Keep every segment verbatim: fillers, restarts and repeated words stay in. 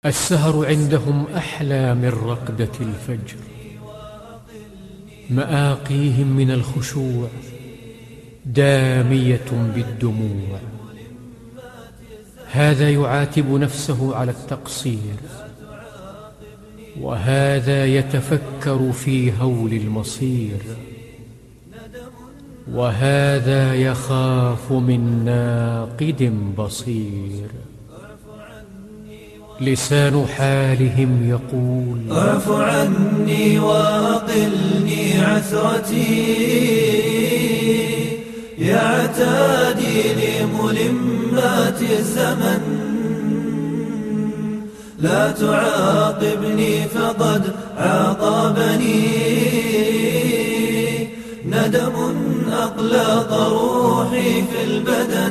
السهر عندهم أحلى من رقدة الفجر، مآقيهم من الخشوع دامية بالدموع. هذا يعاتب نفسه على التقصير، وهذا يتفكر في هول المصير، وهذا يخاف من ناقد بصير. لسان حالهم يقول: اعف عني وأقلني عثرتي، يا عتادي لملمات الزمن. لا تعاقبني فقد عاقبني ندم أقلق روحي في البدن.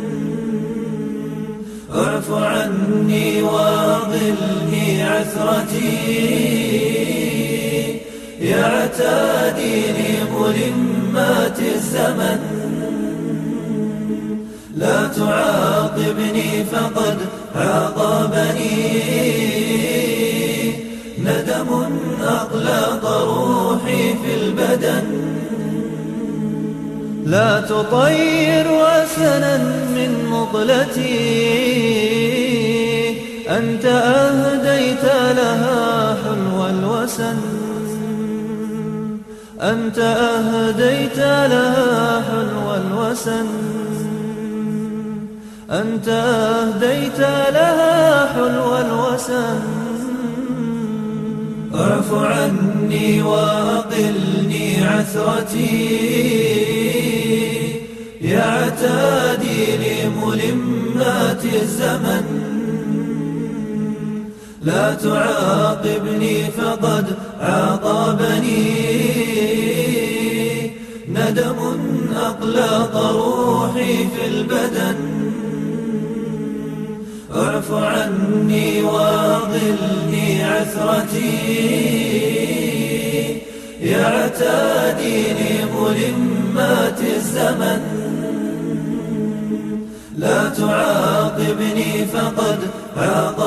اعف عني وأقلني عثرتي، يا عتادي لملمات الزمن. لا تعاقبني فقد عاقبني ندم أقلق روحي في البدن. لا تطير وسنا من مقلتي، أنت أهديت لها حلو الوسن. أنت أهديت لها حلو الوسن. أنت أهديت لها حلو الوسن. اعف عني وأقلني عثرتي، يا عتادي لملمات الزمن. لا تعاقبني فقد عاقبني ندم أقلق روحي في البدن. اعف عني وأقلني عثرتي، يا عتادي لملمات الزمن. لا تعاقبني فقد عاقبني